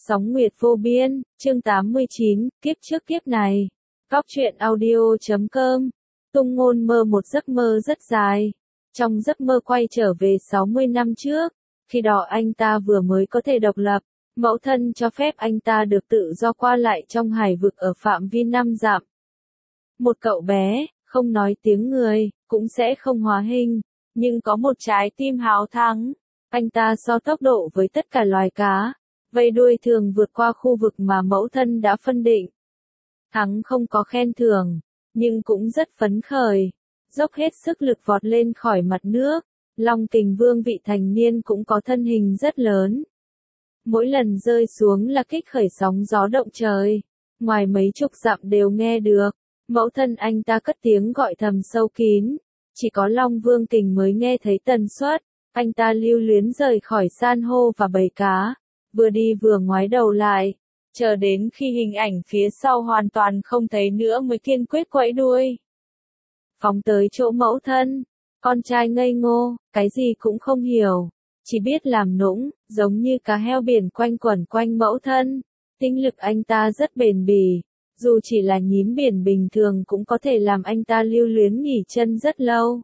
Sóng Nguyệt Vô Biên, chương 89, kiếp trước kiếp này. Góc truyện audio.com. Tung Ngôn mơ một giấc mơ rất dài. Trong giấc mơ quay trở về 60 năm trước, khi đó anh ta vừa mới có thể độc lập, mẫu thân cho phép anh ta được tự do qua lại trong hải vực ở phạm vi 5 dặm. Một cậu bé, không nói tiếng người, cũng sẽ không hóa hình, nhưng có một trái tim háo thắng. Anh ta so tốc độ với tất cả loài cá, vây đuôi thường vượt qua khu vực mà mẫu thân đã phân định. Thắng không có khen thưởng, nhưng cũng rất phấn khởi, dốc hết sức lực vọt lên khỏi mặt nước. Long Kình Vương vị thành niên cũng có thân hình rất lớn. Mỗi lần rơi xuống là kích khởi sóng gió động trời, ngoài mấy chục dặm đều nghe được. Mẫu thân anh ta cất tiếng gọi thầm sâu kín, chỉ có Long Vương Kình mới nghe thấy tần suất. Anh ta lưu luyến rời khỏi san hô và bầy cá, vừa đi vừa ngoái đầu lại, chờ đến khi hình ảnh phía sau hoàn toàn không thấy nữa mới kiên quyết quẫy đuôi. Phóng tới chỗ mẫu thân, con trai ngây ngô, cái gì cũng không hiểu, chỉ biết làm nũng, giống như cá heo biển quanh quẩn quanh mẫu thân. Tinh lực anh ta rất bền bỉ, dù chỉ là nhím biển bình thường cũng có thể làm anh ta lưu luyến nghỉ chân rất lâu.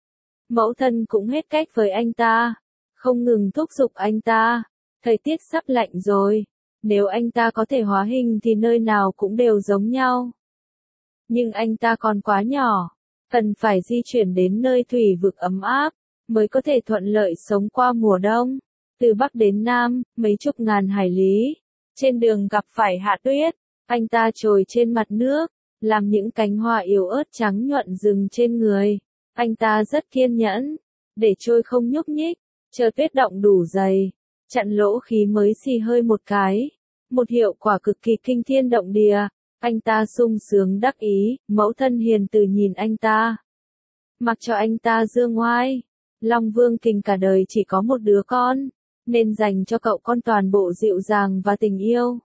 Mẫu thân cũng hết cách với anh ta, không ngừng thúc giục anh ta. Thời tiết sắp lạnh rồi, nếu anh ta có thể hóa hình thì nơi nào cũng đều giống nhau. Nhưng anh ta còn quá nhỏ, cần phải di chuyển đến nơi thủy vực ấm áp, mới có thể thuận lợi sống qua mùa đông. Từ Bắc đến Nam, mấy chục ngàn hải lý, trên đường gặp phải hạ tuyết, anh ta trồi trên mặt nước, làm những cánh hoa yếu ớt trắng nhuận rừng trên người. Anh ta rất kiên nhẫn, để trôi không nhúc nhích, chờ tuyết động đủ dày, chặn lỗ khí mới xì hơi một cái. Một hiệu quả cực kỳ kinh thiên động địa. Anh ta sung sướng đắc ý, mẫu thân hiền từ nhìn anh ta. Mặc cho anh ta dương ngoai. Long Vương Kình cả đời chỉ có một đứa con, nên dành cho cậu con toàn bộ dịu dàng và tình yêu.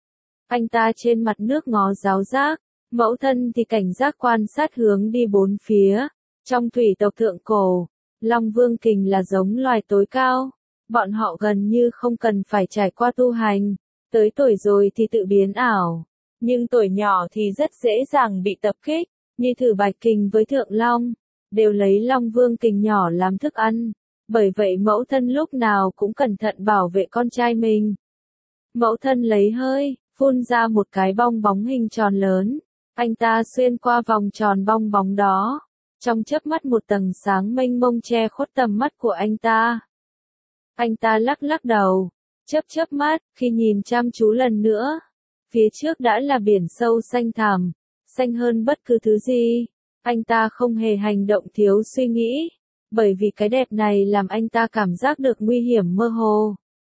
Anh ta trên mặt nước ngó giáo giác, mẫu thân thì cảnh giác quan sát hướng đi bốn phía. Trong thủy tộc thượng cổ, Long Vương Kình là giống loài tối cao. Bọn họ gần như không cần phải trải qua tu hành, tới tuổi rồi thì tự biến ảo. Nhưng tuổi nhỏ thì rất dễ dàng bị tập kích, như Thử Bạch Kình với Thượng Long, đều lấy Long Vương Kình nhỏ làm thức ăn. Bởi vậy mẫu thân lúc nào cũng cẩn thận bảo vệ con trai mình. Mẫu thân lấy hơi, phun ra một cái bong bóng hình tròn lớn. Anh ta xuyên qua vòng tròn bong bóng đó. Trong chớp mắt một tầng sáng mênh mông che khuất tầm mắt của anh ta. Anh ta lắc lắc đầu, chớp mắt, khi nhìn chăm chú lần nữa. Phía trước đã là biển sâu xanh thẳm, xanh hơn bất cứ thứ gì. Anh ta không hề hành động thiếu suy nghĩ, bởi vì cái đẹp này làm anh ta cảm giác được nguy hiểm mơ hồ.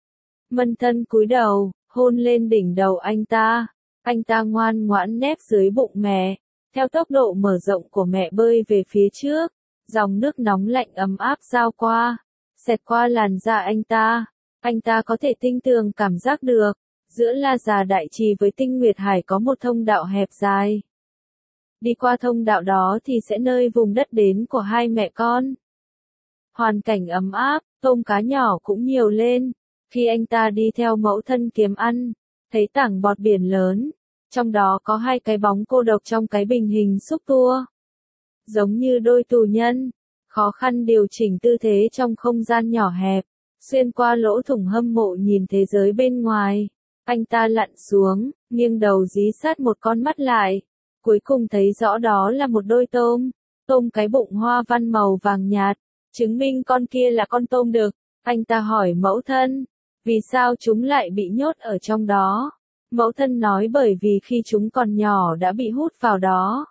Mân thân cúi đầu, hôn lên đỉnh đầu anh ta. Anh ta ngoan ngoãn nép dưới bụng mẹ. Theo tốc độ mở rộng của mẹ bơi về phía trước, dòng nước nóng lạnh ấm áp giao qua, xẹt qua làn da anh ta. Anh ta có thể tinh tường cảm giác được, giữa La Già Đại Trì với Tinh Nguyệt Hải có một thông đạo hẹp dài. Đi qua thông đạo đó thì sẽ nơi vùng đất đến của hai mẹ con. Hoàn cảnh ấm áp, tôm cá nhỏ cũng nhiều lên. Khi anh ta đi theo mẫu thân kiếm ăn, thấy tảng bọt biển lớn. Trong đó có hai cái bóng cô độc trong cái bình hình xúc tua. Giống như đôi tù nhân, khó khăn điều chỉnh tư thế trong không gian nhỏ hẹp, xuyên qua lỗ thủng hâm mộ nhìn thế giới bên ngoài. Anh ta lặn xuống, nghiêng đầu dí sát một con mắt lại. Cuối cùng thấy rõ đó là một đôi tôm, tôm cái bụng hoa văn màu vàng nhạt, chứng minh con kia là con tôm đực. Anh ta hỏi mẫu thân, vì sao chúng lại bị nhốt ở trong đó? Mẫu thân nói bởi vì khi chúng còn nhỏ đã bị hút vào đó.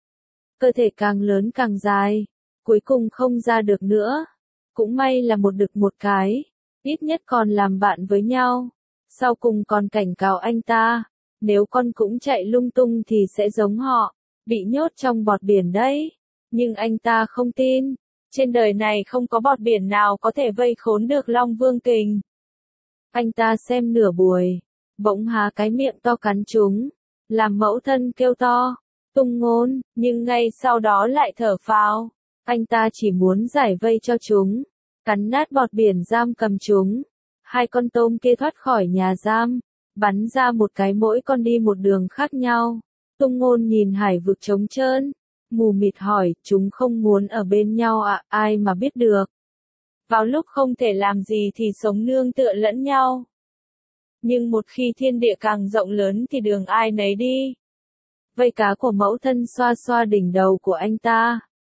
Cơ thể càng lớn càng dài, cuối cùng không ra được nữa. Cũng may là một đực một cái, ít nhất còn làm bạn với nhau. Sau cùng còn cảnh cáo anh ta, nếu con cũng chạy lung tung thì sẽ giống họ, bị nhốt trong bọt biển đấy. Nhưng anh ta không tin, trên đời này không có bọt biển nào có thể vây khốn được Long Vương Kình. Anh ta xem nửa buổi, bỗng há cái miệng to cắn chúng, làm mẫu thân kêu to, Tung Ngôn, nhưng ngay sau đó lại thở phào. Anh ta chỉ muốn giải vây cho chúng, cắn nát bọt biển giam cầm chúng. Hai con tôm kia thoát khỏi nhà giam, bắn ra một cái mỗi con đi một đường khác nhau. Tung Ngôn nhìn hải vực trống trơn, mù mịt hỏi, chúng không muốn ở bên nhau à, ai mà biết được. Vào lúc không thể làm gì thì sống nương tựa lẫn nhau. Nhưng một khi thiên địa càng rộng lớn thì đường ai nấy đi. Vây cá của mẫu thân xoa xoa đỉnh đầu của anh ta.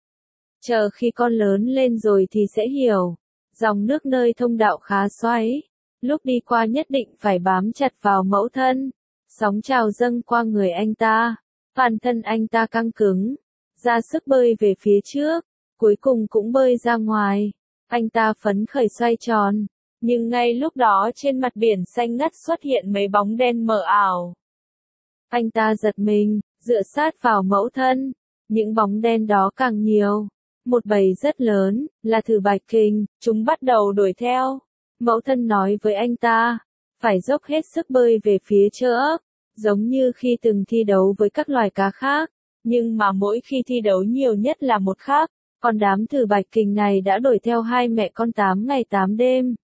Chờ khi con lớn lên rồi thì sẽ hiểu. Dòng nước nơi thông đạo khá xoáy. Lúc đi qua nhất định phải bám chặt vào mẫu thân. Sóng trào dâng qua người anh ta. Toàn thân anh ta căng cứng. Ra sức bơi về phía trước. Cuối cùng cũng bơi ra ngoài. Anh ta phấn khởi xoay tròn. Nhưng ngay lúc đó trên mặt biển xanh ngắt xuất hiện mấy bóng đen mờ ảo. Anh ta giật mình, dựa sát vào mẫu thân. Những bóng đen đó càng nhiều. Một bầy rất lớn, là thử bạch kình, chúng bắt đầu đuổi theo. Mẫu thân nói với anh ta, phải dốc hết sức bơi về phía trước, giống như khi từng thi đấu với các loài cá khác. Nhưng mà mỗi khi thi đấu nhiều nhất là một khác, còn đám thử bạch kình này đã đuổi theo hai mẹ con 8 ngày 8 đêm.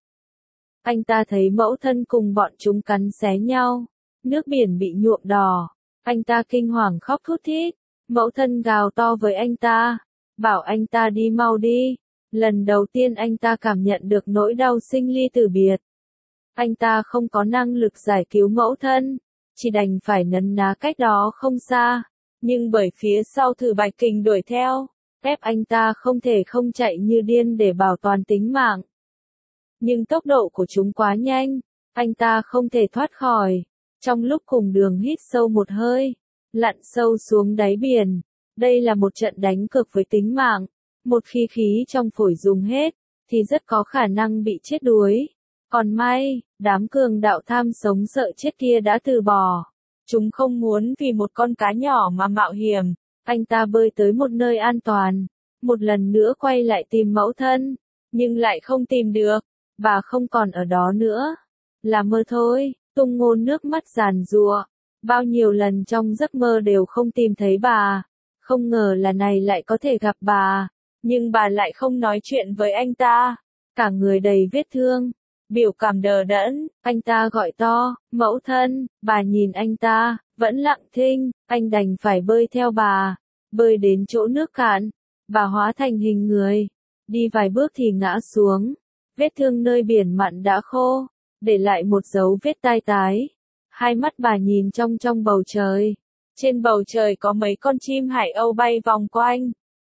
Anh ta thấy mẫu thân cùng bọn chúng cắn xé nhau, nước biển bị nhuộm đỏ. Anh ta kinh hoàng khóc thút thít, mẫu thân gào to với anh ta, bảo anh ta đi mau đi. Lần đầu tiên anh ta cảm nhận được nỗi đau sinh ly tử biệt. Anh ta không có năng lực giải cứu mẫu thân, chỉ đành phải nấn ná cách đó không xa. Nhưng bởi phía sau thử bạch kình đuổi theo, ép anh ta không thể không chạy như điên để bảo toàn tính mạng. Nhưng tốc độ của chúng quá nhanh, anh ta không thể thoát khỏi. Trong lúc cùng đường hít sâu một hơi, lặn sâu xuống đáy biển. Đây là một trận đánh cược với tính mạng. Một khi khí trong phổi dùng hết, thì rất có khả năng bị chết đuối. Còn may, đám cường đạo tham sống sợ chết kia đã từ bỏ. Chúng không muốn vì một con cá nhỏ mà mạo hiểm. Anh ta bơi tới một nơi an toàn. Một lần nữa quay lại tìm mẫu thân. Nhưng lại không tìm được. Bà không còn ở đó nữa. Là mơ thôi. Tung Ngôn nước mắt giàn giụa. Bao nhiêu lần trong giấc mơ đều không tìm thấy bà. Không ngờ là này lại có thể gặp bà. Nhưng bà lại không nói chuyện với anh ta. Cả người đầy vết thương. Biểu cảm đờ đẫn. Anh ta gọi to, mẫu thân. Bà nhìn anh ta, vẫn lặng thinh. Anh đành phải bơi theo bà. Bơi đến chỗ nước cạn. Bà hóa thành hình người. Đi vài bước thì ngã xuống. Vết thương nơi biển mặn đã khô. Để lại một dấu vết tai tái. Hai mắt bà nhìn trong bầu trời. Trên bầu trời có mấy con chim hải âu bay vòng quanh.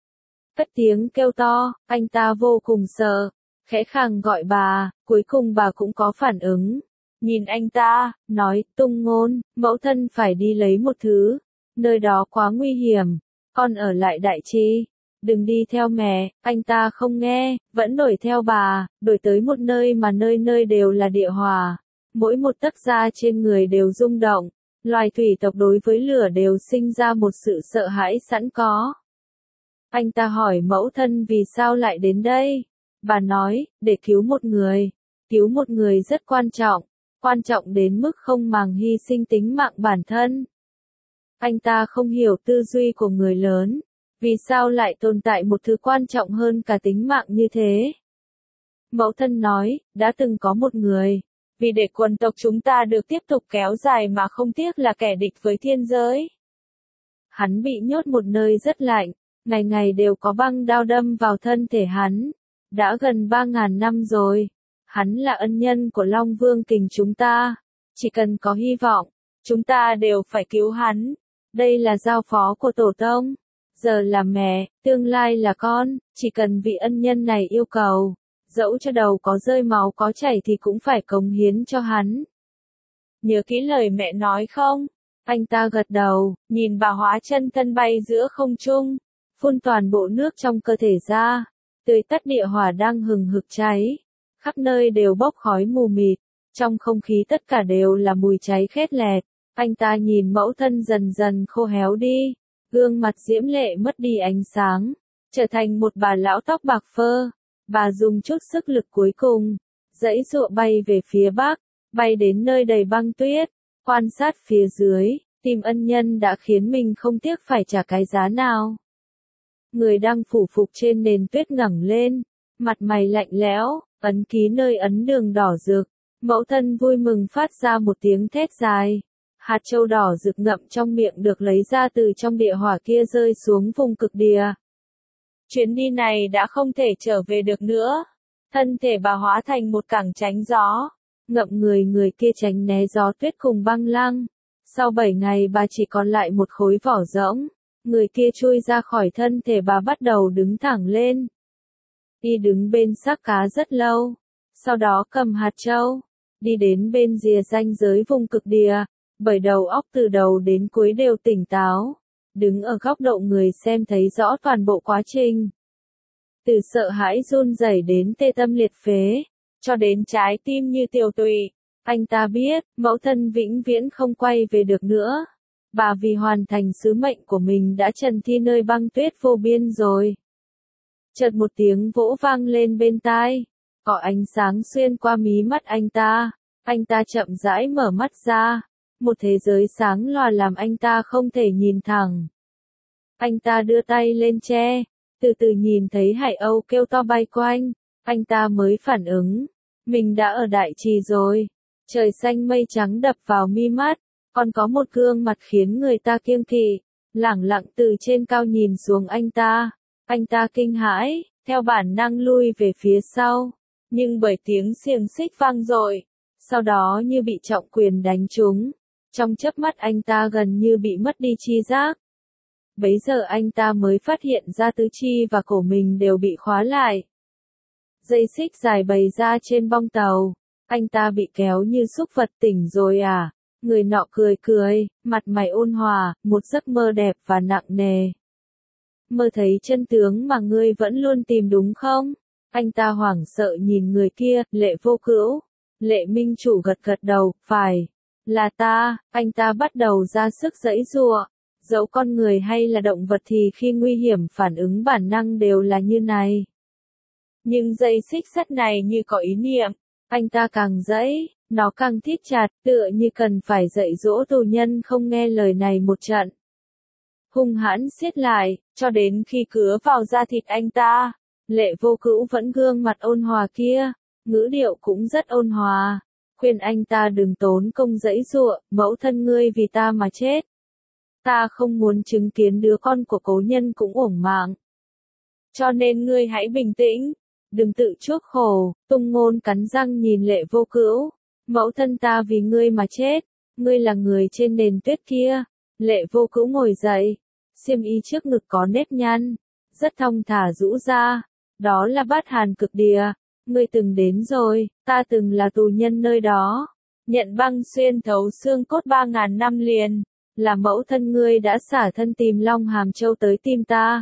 Cất tiếng kêu to, anh ta vô cùng sợ. Khẽ khàng gọi bà, cuối cùng bà cũng có phản ứng. Nhìn anh ta, nói, Tung Ngôn, mẫu thân phải đi lấy một thứ. Nơi đó quá nguy hiểm. Con ở lại Đại Chi. Đừng đi theo mẹ. Anh ta không nghe, vẫn đuổi theo bà, đuổi tới một nơi mà nơi nơi đều là địa hỏa. Mỗi một tấc da trên người đều rung động. Loài thủy tộc đối với lửa đều sinh ra một sự sợ hãi sẵn có. Anh ta hỏi mẫu thân vì sao lại đến đây. Bà nói, để cứu một người. Cứu một người rất quan trọng đến mức không màng hy sinh tính mạng bản thân. Anh ta không hiểu tư duy của người lớn. Vì sao lại tồn tại một thứ quan trọng hơn cả tính mạng như thế? Mẫu thân nói, đã từng có một người. Vì để quần tộc chúng ta được tiếp tục kéo dài mà không tiếc là kẻ địch với thiên giới. Hắn bị nhốt một nơi rất lạnh. Ngày ngày đều có băng đao đâm vào thân thể hắn. Đã gần 3.000 năm rồi. Hắn là ân nhân của Long Vương Kình chúng ta. Chỉ cần có hy vọng, chúng ta đều phải cứu hắn. Đây là giao phó của tổ tông. Giờ là mẹ, tương lai là con, chỉ cần vị ân nhân này yêu cầu. Dẫu cho đầu có rơi máu có chảy thì cũng phải cống hiến cho hắn. Nhớ kỹ lời mẹ nói không? Anh ta gật đầu, nhìn bà hóa chân thân bay giữa không trung. Phun toàn bộ nước trong cơ thể ra. Tưới tắt địa hỏa đang hừng hực cháy. Khắp nơi đều bốc khói mù mịt. Trong không khí tất cả đều là mùi cháy khét lẹt. Anh ta nhìn mẫu thân dần dần khô héo đi. Gương mặt diễm lệ mất đi ánh sáng. Trở thành một bà lão tóc bạc phơ. Bà dùng chút sức lực cuối cùng. Giãy giụa bay về phía bắc. Bay đến nơi đầy băng tuyết. Quan sát phía dưới. Tìm ân nhân đã khiến mình không tiếc phải trả cái giá nào. Người đang phủ phục trên nền tuyết ngẩng lên, mặt mày lạnh lẽo, ấn ký nơi ấn đường đỏ rực, Mẫu thân vui mừng phát ra một tiếng thét dài. Hạt châu đỏ rực ngậm trong miệng được lấy ra từ trong địa hỏa kia rơi xuống vùng cực địa. Chuyến đi này đã không thể trở về được nữa. Thân thể bà hóa thành một cẳng tránh gió. Ngậm người kia tránh né gió tuyết cùng băng lăng. Sau 7 ngày bà chỉ còn lại một khối vỏ rỗng. Người kia chui ra khỏi thân thể bà bắt đầu đứng thẳng lên. Y đứng bên xác cá rất lâu. Sau đó cầm hạt châu. Đi đến bên rìa ranh giới vùng cực địa. Bởi đầu óc từ đầu đến cuối đều tỉnh táo. Đứng ở góc độ người xem thấy rõ toàn bộ quá trình. Từ sợ hãi run rẩy đến tê tâm liệt phế, cho đến trái tim như tiêu tụy. Anh ta biết, mẫu thân vĩnh viễn không quay về được nữa. Bà vì hoàn thành sứ mệnh của mình đã trần thi nơi băng tuyết vô biên rồi. Chợt một tiếng vỗ vang lên bên tai. Có ánh sáng xuyên qua mí mắt anh ta. Anh ta chậm rãi mở mắt ra. Một thế giới sáng lòa làm anh ta không thể nhìn thẳng. Anh ta đưa tay lên che. Từ từ nhìn thấy hải âu kêu to bay quanh. Anh ta mới phản ứng. Mình đã ở đại trì rồi. Trời xanh mây trắng đập vào mi mắt. Còn có một gương mặt khiến người ta kiêng kỵ. Lẳng lặng từ trên cao nhìn xuống anh ta. Anh ta kinh hãi, theo bản năng lui về phía sau. Nhưng bởi tiếng xiềng xích vang dội. Sau đó như bị trọng quyền đánh trúng. Trong chớp mắt anh ta gần như bị mất đi tri giác. Bấy giờ anh ta mới phát hiện ra tứ chi và cổ mình đều bị khóa lại. Dây xích dài bày ra trên bong tàu. Anh ta bị kéo như súc vật. Tỉnh rồi à? Người nọ cười cười, mặt mày ôn hòa, một giấc mơ đẹp và nặng nề. Mơ thấy chân tướng mà ngươi vẫn luôn tìm đúng không? Anh ta hoảng sợ nhìn người kia, Lệ Vô Cữu. Lệ Minh Chủ gật gật đầu, phải. Là ta. Anh ta bắt đầu ra sức giãy giụa. Dẫu con người hay là động vật thì khi nguy hiểm phản ứng bản năng đều là như này. Nhưng dây xích sắt này như có ý niệm. Anh ta càng giãy, nó càng thít chặt, tựa như cần phải dạy dỗ tù nhân không nghe lời này một trận. Hung hãn siết lại, cho đến khi cứa vào da thịt anh ta. Lệ Vô Cữu vẫn gương mặt ôn hòa kia, ngữ điệu cũng rất ôn hòa, khuyên anh ta đừng tốn công giãy giụa, mẫu thân ngươi vì ta mà chết. Ta không muốn chứng kiến đứa con của cố nhân cũng uổng mạng. Cho nên ngươi hãy bình tĩnh, đừng tự chuốc khổ. Tung Ngôn cắn răng nhìn Lệ Vô Cữu. Mẫu thân ta vì ngươi mà chết, ngươi là người trên nền tuyết kia. Lệ Vô Cữu ngồi dậy, xiêm y trước ngực có nếp nhăn, rất thong thả rũ ra. Đó là Bát Hàn cực địa, ngươi từng đến rồi, ta từng là tù nhân nơi đó. Nhận băng xuyên thấu xương cốt 3.000 năm liền, là mẫu thân ngươi đã xả thân tìm Long Hàm Châu tới tìm ta.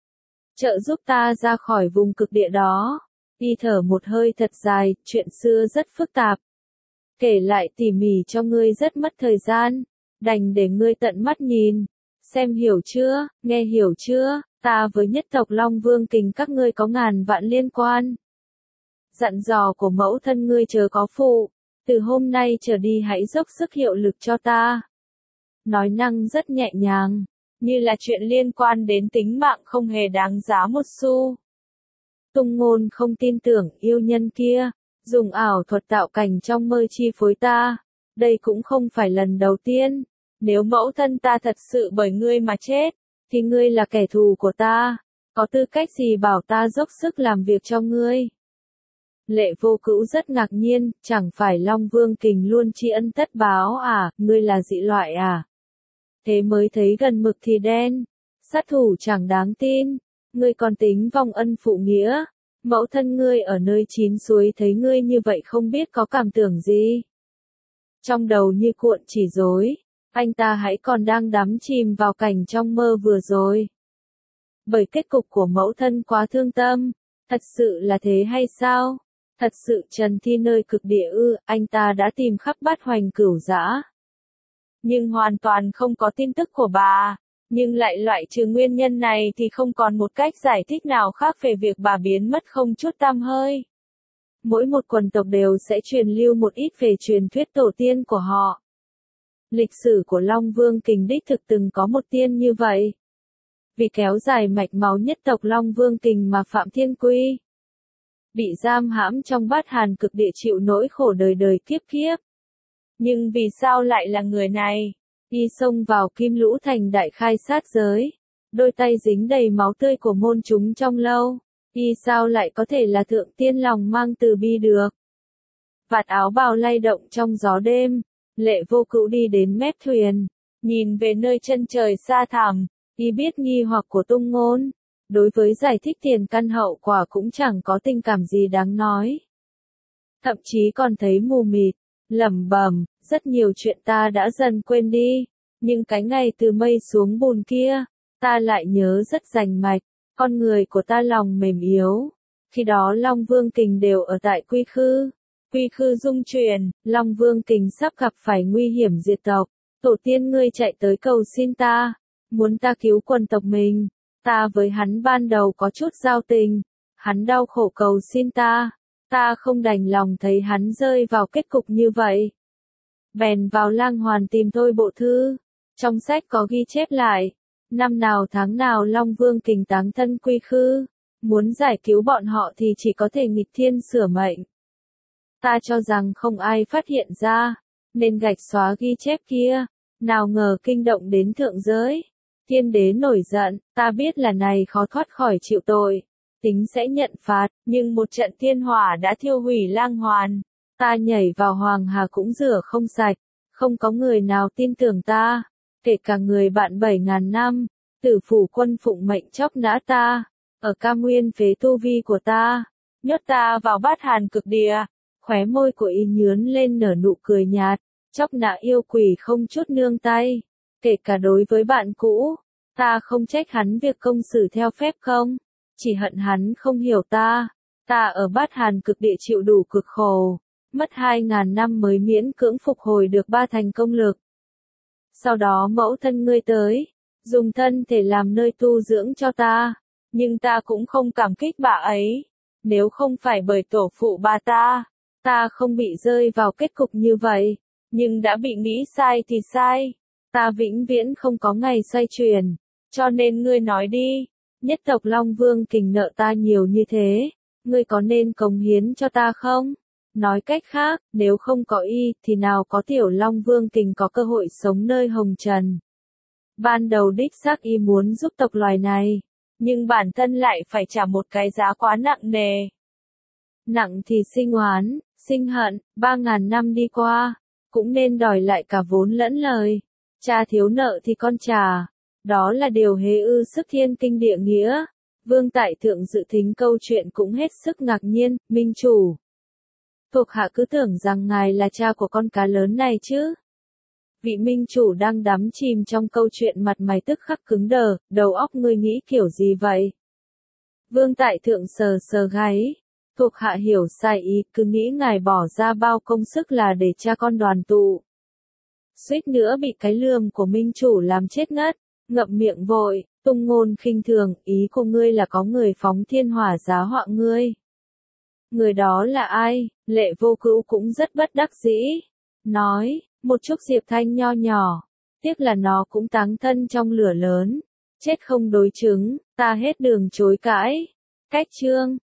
Trợ giúp ta ra khỏi vùng cực địa đó. Y thở một hơi thật dài, chuyện xưa rất phức tạp. Kể lại tỉ mỉ cho ngươi rất mất thời gian, đành để ngươi tận mắt nhìn. Xem hiểu chưa, nghe hiểu chưa, ta với nhất tộc Long Vương Kình các ngươi có ngàn vạn liên quan. Dặn dò của mẫu thân ngươi chớ có phụ, từ hôm nay trở đi hãy dốc sức hiệu lực cho ta. Nói năng rất nhẹ nhàng, như là chuyện liên quan đến tính mạng không hề đáng giá một xu. Tung Ngôn không tin tưởng yêu nhân kia, dùng ảo thuật tạo cảnh trong mơ chi phối ta. Đây cũng không phải lần đầu tiên. Nếu mẫu thân ta thật sự bởi ngươi mà chết, thì ngươi là kẻ thù của ta. Có tư cách gì bảo ta dốc sức làm việc cho ngươi? Lệ Vô Cữu rất ngạc nhiên, chẳng phải Long Vương Kình luôn tri ân tất báo à, ngươi là dị loại à? Thế mới thấy gần mực thì đen, sát thủ chẳng đáng tin, ngươi còn tính vong ân phụ nghĩa. Mẫu thân ngươi ở nơi chín suối thấy ngươi như vậy không biết có cảm tưởng gì. Trong đầu như cuộn chỉ rối, anh ta hãy còn đang đắm chìm vào cảnh trong mơ vừa rồi. Bởi kết cục của mẫu thân quá thương tâm, thật sự là thế hay sao? Thật sự trần thi nơi cực địa ư? Anh ta đã tìm khắp Bát Hoành Cửu Dã, nhưng hoàn toàn không có tin tức của bà. Nhưng lại loại trừ nguyên nhân này thì không còn một cách giải thích nào khác về việc bà biến mất không chút tăm hơi. Mỗi một quần tộc đều sẽ truyền lưu một ít về truyền thuyết tổ tiên của họ. Lịch sử của Long Vương Kình đích thực từng có một tiên như vậy. Vì kéo dài mạch máu nhất tộc Long Vương Kình mà Phạm Thiên Quy bị giam hãm trong bát hàn cực địa chịu nỗi khổ đời đời kiếp kiếp. Nhưng vì sao lại là người này? Y xông vào Kim Lũ Thành đại khai sát giới. Đôi tay dính đầy máu tươi của môn chúng trong lâu. Y sao lại có thể là thượng tiên lòng mang từ bi được? Vạt áo bào lay động trong gió đêm. Lệ Vô Cữu đi đến mép thuyền. Nhìn về nơi chân trời xa thẳm. Y biết nghi hoặc của Tung Ngôn. Đối với giải thích tiền căn hậu quả cũng chẳng có tình cảm gì đáng nói. Thậm chí còn thấy mù mịt, lẩm bẩm, rất nhiều chuyện ta đã dần quên đi. Nhưng cái ngày từ mây xuống bùn kia, ta lại nhớ rất rành mạch. Con người của ta lòng mềm yếu. Khi đó Long Vương Kình đều ở tại Quy Khư. Quy Khư rung chuyển, Long Vương Kình sắp gặp phải nguy hiểm diệt tộc. Tổ tiên ngươi chạy tới cầu xin ta, muốn ta cứu quần tộc mình. Ta với hắn ban đầu có chút giao tình, hắn đau khổ cầu xin ta không đành lòng thấy hắn rơi vào kết cục như vậy. Bèn vào Lang Hoàn tìm Thôi Bộ Thư, trong sách có ghi chép lại, năm nào tháng nào Long Vương Kình táng thân Quy Khư, muốn giải cứu bọn họ thì chỉ có thể nghịch thiên sửa mệnh. Ta cho rằng không ai phát hiện ra, nên gạch xóa ghi chép kia, nào ngờ kinh động đến thượng giới. Thiên đế nổi giận, ta biết là này khó thoát khỏi chịu tội, tính sẽ nhận phạt, nhưng một trận thiên hỏa đã thiêu hủy Lang Hoàn. Ta nhảy vào Hoàng Hà cũng rửa không sạch, không có người nào tin tưởng ta, kể cả người bạn 7.000 năm, Tử Phủ Quân phụng mệnh chóc nã ta, ở Cam Nguyên phế tu vi của ta, nhốt ta vào bát hàn cực địa. Khóe môi của Y nhướn lên nở nụ cười nhạt, chóc nã yêu quỷ không chút nương tay. Kể cả đối với bạn cũ, ta không trách hắn việc công xử theo phép không, chỉ hận hắn không hiểu ta. Ta ở bát hàn cực địa chịu đủ cực khổ, mất 2.000 năm mới miễn cưỡng phục hồi được 3 thành công lực. Sau đó mẫu thân ngươi tới, dùng thân thể làm nơi tu dưỡng cho ta, nhưng ta cũng không cảm kích bà ấy. Nếu không phải bởi tổ phụ bà ta không bị rơi vào kết cục như vậy, nhưng đã bị nghĩ sai thì sai. Ta vĩnh viễn không có ngày xoay chuyển, cho nên ngươi nói đi, nhất tộc Long Vương Kình nợ ta nhiều như thế, ngươi có nên cống hiến cho ta không? Nói cách khác, nếu không có Y thì nào có tiểu Long Vương Kình có cơ hội sống nơi hồng trần. Ban đầu đích xác Y muốn giúp tộc loài này, nhưng bản thân lại phải trả một cái giá quá nặng nề. Nặng thì sinh oán, sinh hận, 3.000 năm đi qua, cũng nên đòi lại cả vốn lẫn lời. Cha thiếu nợ thì con trả, đó là điều hế ư sức thiên kinh địa nghĩa. Vương Tại Thượng dự thính câu chuyện cũng hết sức ngạc nhiên, minh chủ. Thuộc hạ cứ tưởng rằng ngài là cha của con cá lớn này chứ. Vị minh chủ đang đắm chìm trong câu chuyện mặt mày tức khắc cứng đờ, đầu óc ngươi nghĩ kiểu gì vậy? Vương Tại Thượng sờ sờ gáy. Thuộc hạ hiểu sai ý, cứ nghĩ ngài bỏ ra bao công sức là để cha con đoàn tụ. Suýt nữa bị cái lườm của minh chủ làm chết ngất, ngậm miệng vội, Tung Ngôn khinh thường, ý của ngươi là có người phóng thiên hỏa giá họa ngươi. Người đó là ai? Lệ Vô Cữu cũng rất bất đắc dĩ. Nói, một chút Diệp Thanh nho nhỏ, tiếc là nó cũng táng thân trong lửa lớn, chết không đối chứng, ta hết đường chối cãi. Cách chương